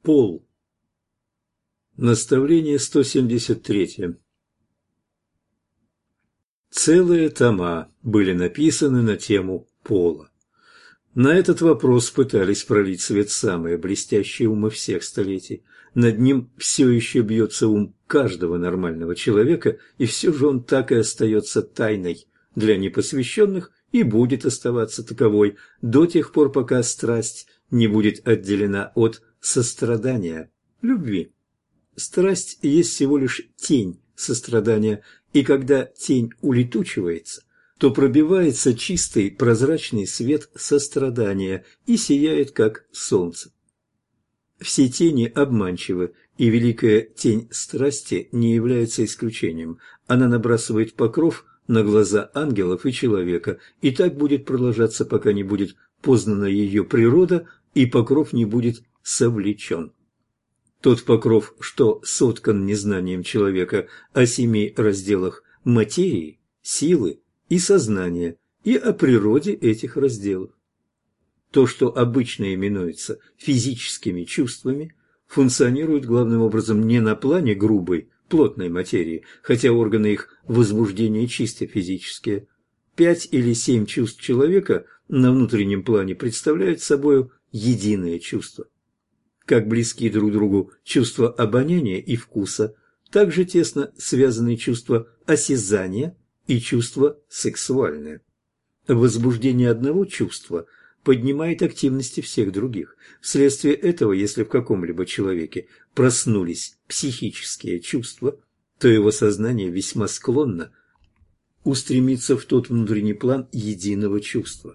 Пол. Наставление 173. Целые тома были написаны на тему пола. На этот вопрос пытались пролить свет самые блестящие умы всех столетий. Над ним все еще бьется ум каждого нормального человека, и все же он так и остается тайной для непосвященных и будет оставаться таковой до тех пор, пока страсть не будет отделена от сострадания, любви. Страсть есть всего лишь тень сострадания, и когда тень улетучивается, то пробивается чистый прозрачный свет сострадания и сияет, как солнце. Все тени обманчивы, и великая тень страсти не является исключением. Она набрасывает покров на глаза ангелов и человека, и так будет продолжаться, пока не будет познана ее природа, и покров не будет совлечен. Тот покров, что соткан незнанием человека о 7 разделах материи, силы и сознания, и о природе этих разделов. То, что обычно именуется физическими чувствами, функционирует главным образом не на плане грубой, плотной материи, хотя органы их возбуждения чисто физические. 5 или 7 чувств человека на внутреннем плане представляют собой единое чувство. Как близки друг другу чувства обоняния и вкуса, так же тесно связаны чувства осязания и чувства сексуальное. Возбуждение одного чувства поднимает активности всех других. Вследствие этого, если в каком-либо человеке проснулись психические чувства, то его сознание весьма склонно устремиться в тот внутренний план единого чувства.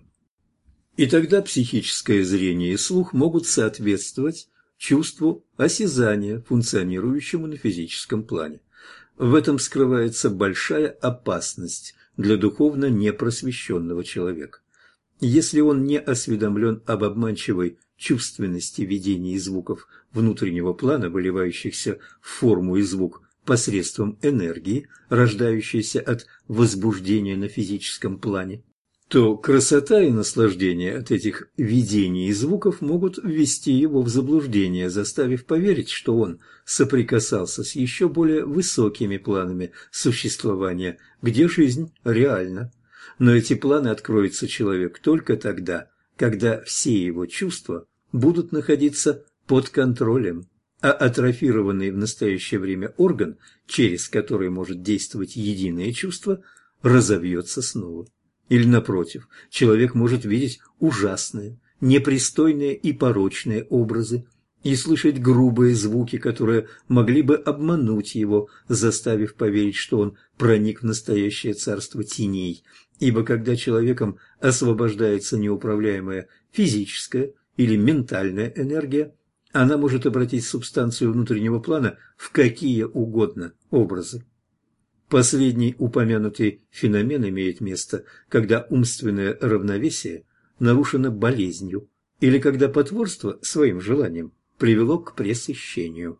И тогда психическое зрение и слух могут соответствовать чувству осязания, функционирующему на физическом плане. В этом скрывается большая опасность для духовно непросвещенного человека. Если он не осведомлен об обманчивой чувственности видений и звуков внутреннего плана, выливающихся в форму и звук посредством энергии, рождающейся от возбуждения на физическом плане, то красота и наслаждение от этих видений и звуков могут ввести его в заблуждение, заставив поверить, что он соприкасался с еще более высокими планами существования, где жизнь реальна. Но эти планы откроются человеку только тогда, когда все его чувства будут находиться под контролем, а атрофированный в настоящее время орган, через который может действовать единое чувство, разовьется снова. Или, напротив, человек может видеть ужасные, непристойные и порочные образы и слышать грубые звуки, которые могли бы обмануть его, заставив поверить, что он проник в настоящее царство теней. Ибо когда человеком освобождается неуправляемая физическая или ментальная энергия, она может обратить субстанцию внутреннего плана в какие угодно образы. Последний упомянутый феномен имеет место, когда умственное равновесие нарушено болезнью или когда потворство своим желаниям привело к пресыщению.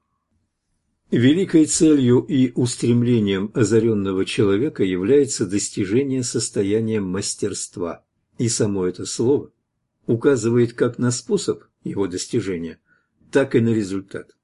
Великой целью и устремлением озаренного человека является достижение состояния мастерства, и само это слово указывает как на способ его достижения, так и на результат.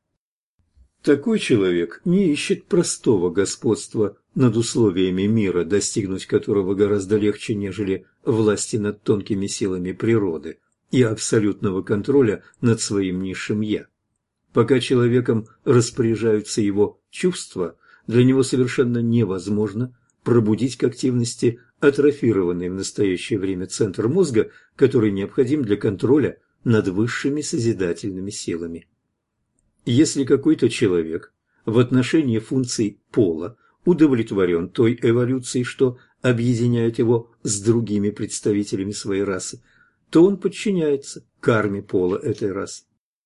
Такой человек не ищет простого господства над условиями мира, достигнуть которого гораздо легче, нежели власти над тонкими силами природы и абсолютного контроля над своим низшим «я». Пока человеком распоряжаются его чувства, для него совершенно невозможно пробудить к активности атрофированный в настоящее время центр мозга, который необходим для контроля над высшими созидательными силами. Если какой-то человек в отношении функций пола удовлетворен той эволюцией, что объединяет его с другими представителями своей расы, то он подчиняется карме пола этой расы.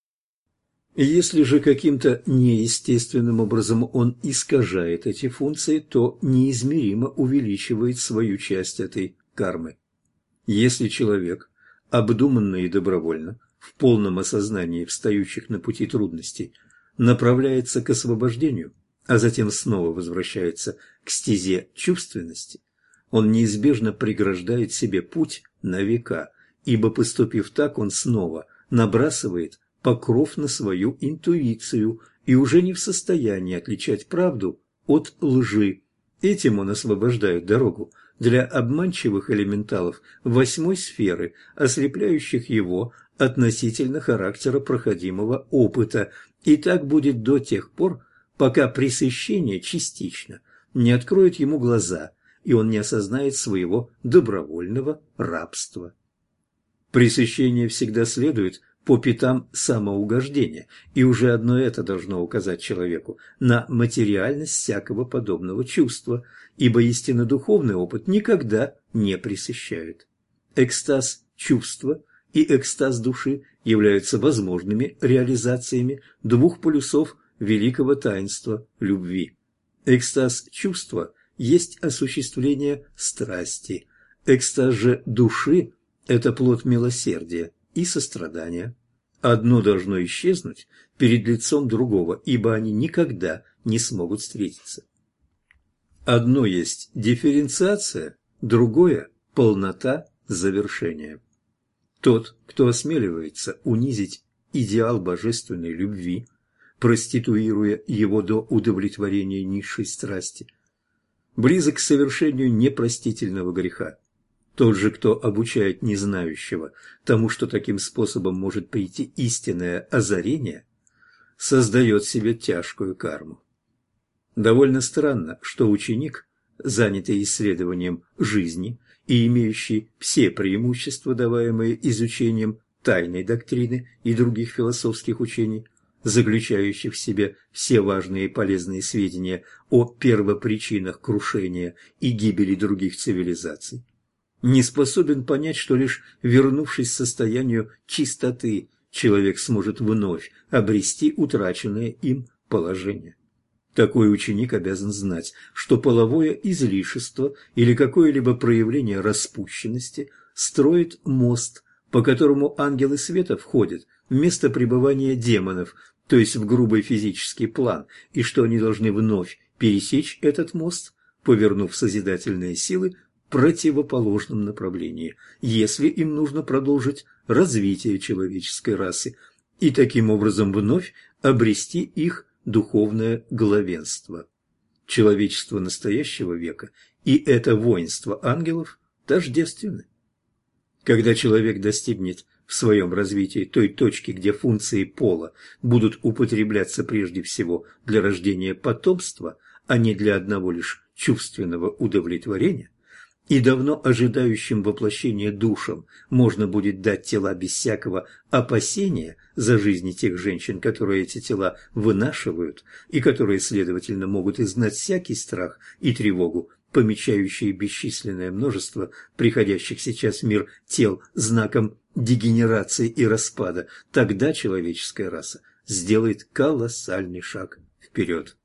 Если же каким-то неестественным образом он искажает эти функции, то неизмеримо увеличивает свою часть этой кармы. Если человек обдуманно и добровольно, в полном осознании встающих на пути трудностей, направляется к освобождению, а затем снова возвращается к стезе чувственности, он неизбежно преграждает себе путь на века, ибо, поступив так, он снова набрасывает покров на свою интуицию и уже не в состоянии отличать правду от лжи. Этим он освобождает дорогу для обманчивых элементалов восьмой сферы, ослепляющих его относительно характера проходимого опыта. И так будет до тех пор, пока пресыщение частично не откроет ему глаза, и он не осознает своего добровольного рабства. Пресыщение всегда следует по пятам самоугождения, и уже одно это должно указать человеку на материальность всякого подобного чувства, ибо истинно духовный опыт никогда не пресыщает. Экстаз чувства и экстаз души являются возможными реализациями двух полюсов великого таинства любви. Экстаз чувства есть осуществление страсти, экстаз же души – это плод милосердия и сострадания. Одно должно исчезнуть перед лицом другого, ибо они никогда не смогут встретиться. Одно есть дифференциация, другое – полнота завершения. Тот, кто осмеливается унизить идеал божественной любви, проституируя его до удовлетворения низшей страсти, близок к совершению непростительного греха. Тот же, кто обучает незнающего тому, что таким способом может прийти истинное озарение, создает себе тяжкую карму. Довольно странно, что ученик, занятый исследованием жизни и имеющий все преимущества, даваемые изучением тайной доктрины и других философских учений, заключающих в себе все важные и полезные сведения о первопричинах крушения и гибели других цивилизаций, не способен понять, что лишь вернувшись к состоянию чистоты, человек сможет вновь обрести утраченное им положение. Такой ученик обязан знать, что половое излишество или какое-либо проявление распущенности строит мост, по которому ангелы света входят в место пребывания демонов, то есть в грубый физический план, и что они должны вновь пересечь этот мост, повернув созидательные силы в противоположном направлении, если им нужно продолжить развитие человеческой расы и таким образом вновь обрести их духовное главенство. Человечество настоящего века и это воинство ангелов тождественны. Когда человек достигнет в своем развитии той точки, где функции пола будут употребляться прежде всего для рождения потомства, а не для одного лишь чувственного удовлетворения, и давно ожидающим воплощения душам можно будет дать тела без всякого опасения за жизни тех женщин, которые эти тела вынашивают, и которые, следовательно, могут изгнать всякий страх и тревогу, помечающие бесчисленное множество приходящих сейчас в мир тел знаком дегенерации и распада, тогда человеческая раса сделает колоссальный шаг вперед.